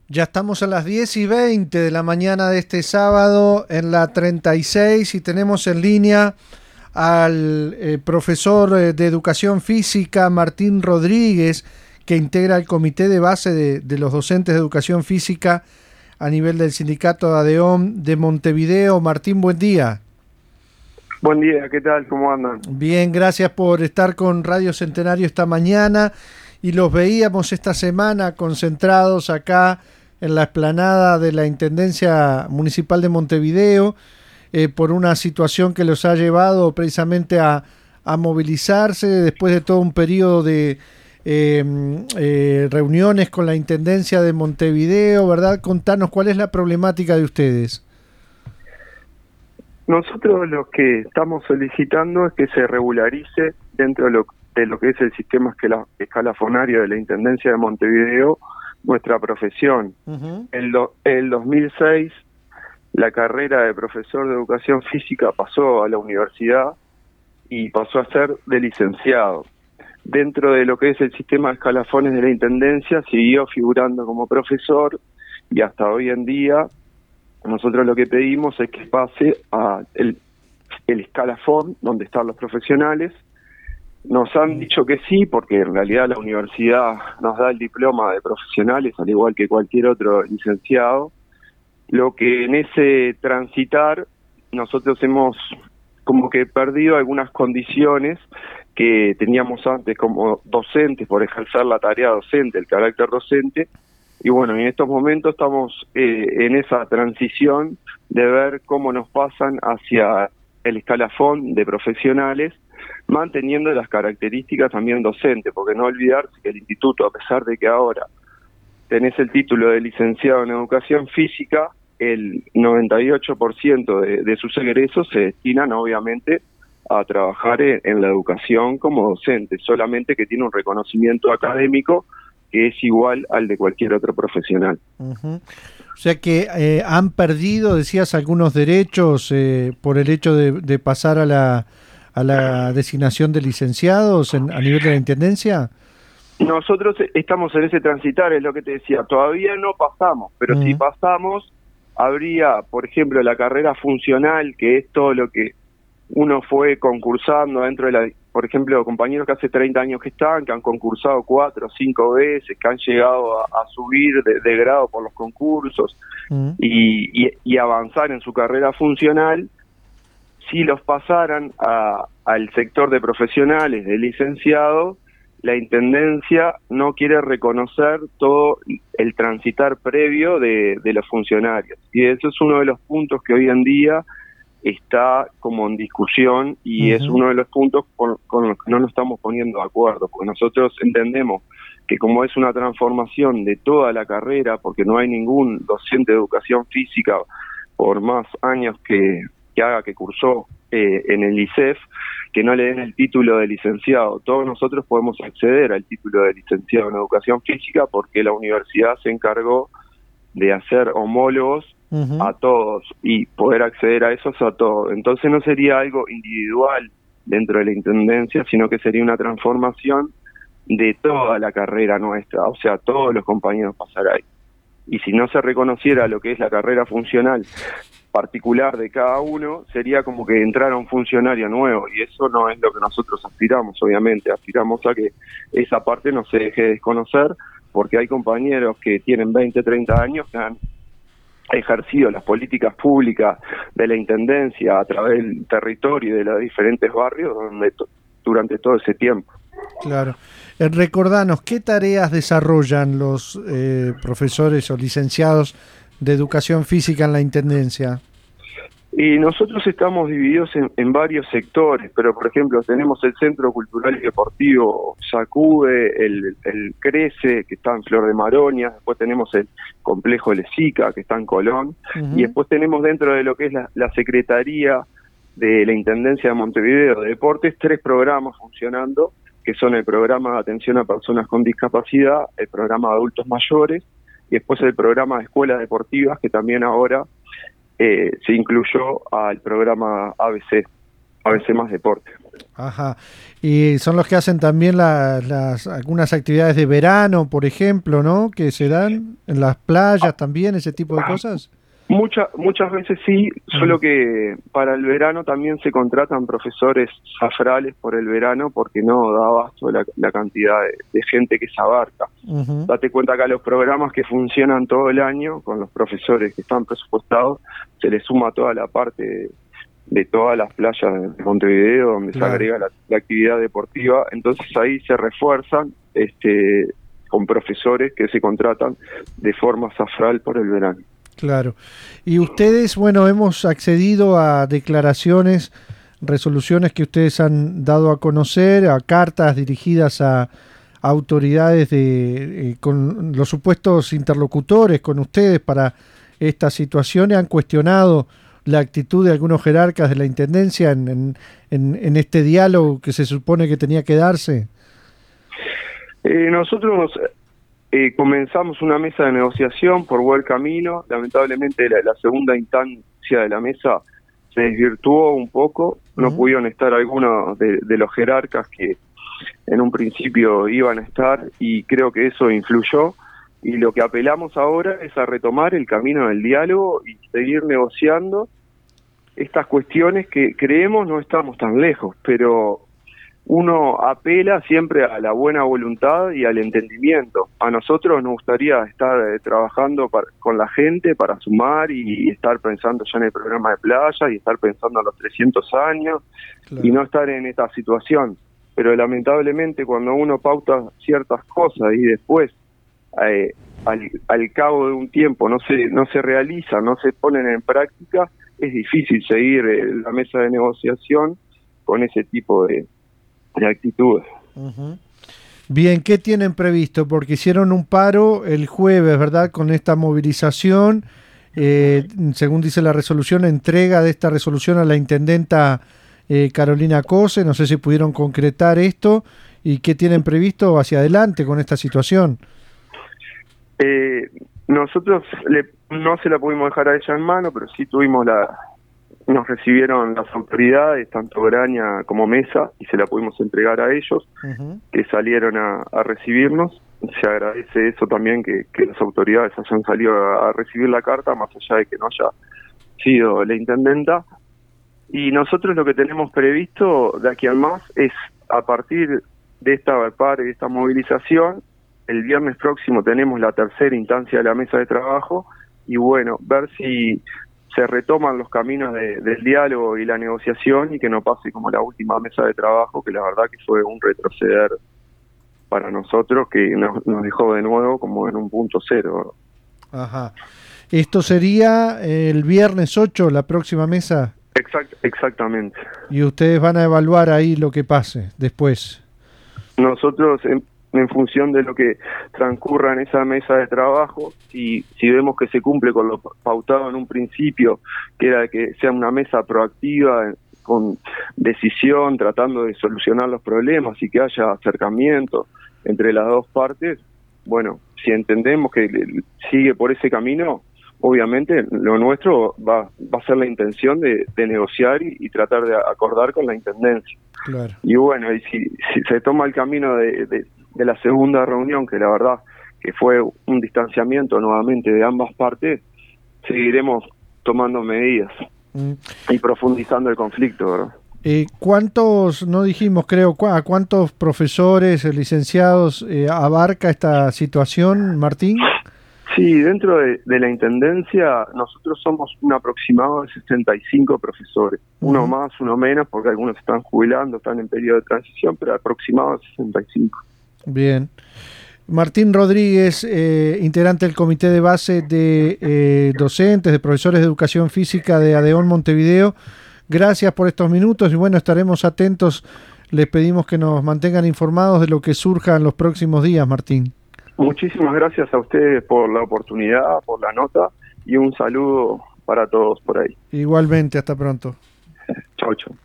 Ya estamos a las 10:20 de la mañana de este sábado en la 36 y tenemos en línea al profesor de Educación Física Martín Rodríguez, que integra el comité de base de los docentes de Educación Física a nivel del sindicato ADEOM de Montevideo. Martín, buen día. Buen día, ¿qué tal? ¿Cómo andan? Bien, gracias por estar con Radio Centenario esta mañana y los veíamos esta semana concentrados acá en la explanada de la Intendencia Municipal de Montevideo por una situación que los ha llevado precisamente a movilizarse después de todo un periodo de reuniones con la Intendencia de Montevideo, ¿verdad? Contanos cuál es la problemática de ustedes. Nosotros lo que estamos solicitando es que se regularice dentro de lo que es el sistema escalafonario de la Intendencia de Montevideo nuestra profesión. Uh-huh. El 2006 la carrera de profesor de Educación Física pasó a la universidad y pasó a ser de licenciado. Dentro de lo que es el sistema de escalafones de la Intendencia siguió figurando como profesor y hasta hoy en día nosotros lo que pedimos es que pase a el escalafón donde están los profesionales. Nos han dicho que sí, porque en realidad la universidad nos da el diploma de profesionales, al igual que cualquier otro licenciado. Lo que en ese transitar nosotros hemos como que perdido algunas condiciones que teníamos antes como docentes por ejercer la tarea docente, el carácter docente. Y bueno, en estos momentos estamos en esa transición de ver cómo nos pasan hacia el escalafón de profesionales, manteniendo las características también docentes, porque no olvidarse que el instituto, a pesar de que ahora tenés el título de licenciado en Educación Física, el 98% de sus egresos se destinan obviamente a trabajar en la educación como docente, solamente que tiene un reconocimiento académico que es igual al de cualquier otro profesional. Uh-huh. O sea que han perdido, decías, algunos derechos por el hecho de pasar a la designación de licenciados a nivel de la Intendencia. Nosotros estamos en ese transitar, es lo que te decía, todavía no pasamos, pero si pasamos, habría, por ejemplo, la carrera funcional, que es todo lo que uno fue concursando dentro de la, por ejemplo, compañeros que hace 30 años que han concursado 4 o 5 veces, que han llegado a subir de grado por los concursos y avanzar en su carrera funcional. Si los pasaran al sector de profesionales, de licenciados, la Intendencia no quiere reconocer todo el transitar previo de los funcionarios. Y eso es uno de los puntos que hoy en día está como en discusión y es uno de los puntos con los que no nos estamos poniendo de acuerdo, porque nosotros entendemos que como es una transformación de toda la carrera, porque no hay ningún docente de Educación Física por más años que haga, que cursó en el ISEF, que no le den el título de licenciado. Todos nosotros podemos acceder al título de licenciado en Educación Física porque la universidad se encargó de hacer homólogos a todos y poder acceder a esos a todos. Entonces no sería algo individual dentro de la Intendencia, sino que sería una transformación de toda la carrera nuestra, o sea, todos los compañeros pasarán ahí. Y si no se reconociera lo que es la carrera funcional particular de cada uno, sería como que entrara un funcionario nuevo, y eso no es lo que nosotros aspiramos, obviamente. Aspiramos a que esa parte no se deje de desconocer, porque hay compañeros que tienen 20, 30 años que han ejercido las políticas públicas de la Intendencia a través del territorio y de los diferentes barrios durante todo ese tiempo. Claro. Recordanos, ¿qué tareas desarrollan los profesores o licenciados de Educación Física en la Intendencia? Y nosotros estamos divididos en varios sectores, pero por ejemplo tenemos el Centro Cultural y Deportivo Sacude, el Crece, que está en Flor de Maronia, después tenemos el Complejo Lezica, que está en Colón, y después tenemos dentro de lo que es la Secretaría de la Intendencia de Montevideo de Deportes 3 programas funcionando, que son el programa de atención a personas con discapacidad, el programa de adultos mayores, y después el programa de escuelas deportivas, que también ahora se incluyó al programa ABC más deporte. Ajá. Y son los que hacen también algunas actividades de verano, por ejemplo, ¿no? Que se dan en las playas también, ese tipo de cosas. Muchas veces sí, solo que para el verano también se contratan profesores zafrales por el verano porque no da abasto la cantidad de gente que se abarca. Date cuenta que a los programas que funcionan todo el año, con los profesores que están presupuestados, se les suma toda la parte de todas las playas de Montevideo, donde se agrega la actividad deportiva. Entonces ahí se refuerzan con profesores que se contratan de forma zafral por el verano. Claro. Y ustedes, bueno, hemos accedido a declaraciones, resoluciones que ustedes han dado a conocer, a cartas dirigidas a autoridades con los supuestos interlocutores con ustedes para esta situación, y han cuestionado la actitud de algunos jerarcas de la Intendencia en este diálogo que se supone que tenía que darse. Nosotros comenzamos una mesa de negociación por buen camino. Lamentablemente la segunda instancia de la mesa se desvirtuó un poco. No pudieron estar algunos de los jerarcas que en un principio iban a estar, y creo que eso influyó. Y lo que apelamos ahora es a retomar el camino del diálogo y seguir negociando estas cuestiones que creemos no estamos tan lejos, pero uno apela siempre a la buena voluntad y al entendimiento. A nosotros nos gustaría estar trabajando con la gente para sumar y estar pensando ya en el programa de playa y estar pensando en los 300 años y no estar en esta situación. Pero lamentablemente cuando uno pauta ciertas cosas y después al cabo de un tiempo no se realiza, no se ponen en práctica, es difícil seguir la mesa de negociación con ese tipo de actitudes. Bien, ¿qué tienen previsto? Porque hicieron un paro el jueves, ¿verdad? Con esta movilización, según dice la resolución, entrega de esta resolución a la intendenta Carolina Cose. No sé si pudieron concretar esto y qué tienen previsto hacia adelante con esta situación. Nosotros no se la pudimos dejar a ella en mano, pero sí nos recibieron las autoridades, tanto Graña como Mesa, y se la pudimos entregar a ellos, que salieron a recibirnos. Se agradece eso también, que las autoridades hayan salido a recibir la carta, más allá de que no haya sido la intendenta. Y nosotros lo que tenemos previsto de aquí al más es, a partir de esta paro y de esta movilización, el viernes próximo tenemos la tercera instancia de la mesa de trabajo, y bueno, ver si se retoman los caminos del diálogo y la negociación, y que no pase como la última mesa de trabajo, que la verdad que fue un retroceder para nosotros, que nos dejó de nuevo como en un punto cero. Ajá. ¿Esto sería el viernes 8, la próxima mesa? Exactamente. Y ustedes van a evaluar ahí lo que pase después. Nosotros, en función de lo que transcurra en esa mesa de trabajo, si vemos que se cumple con lo pautado en un principio, que era que sea una mesa proactiva, con decisión, tratando de solucionar los problemas y que haya acercamiento entre las dos partes, bueno, si entendemos que sigue por ese camino, obviamente lo nuestro va a ser la intención de negociar y tratar de acordar con la Intendencia. Claro. Y bueno, y si se toma el camino de la segunda reunión, que la verdad que fue un distanciamiento nuevamente de ambas partes, seguiremos tomando medidas y profundizando el conflicto, ¿verdad? ¿Cuántos, no dijimos creo, a cuántos profesores, licenciados abarca esta situación, Martín? Sí, dentro de la Intendencia nosotros somos un aproximado de 65 profesores, uno más, uno menos, porque algunos están jubilando, están en periodo de transición, pero aproximado de 65. Bien. Martín Rodríguez, integrante del comité de base de docentes, de profesores de educación física de ADEON Montevideo, gracias por estos minutos y bueno, estaremos atentos. Les pedimos que nos mantengan informados de lo que surja en los próximos días, Martín. Muchísimas gracias a ustedes por la oportunidad, por la nota, y un saludo para todos por ahí. Igualmente, hasta pronto. Chau, chau.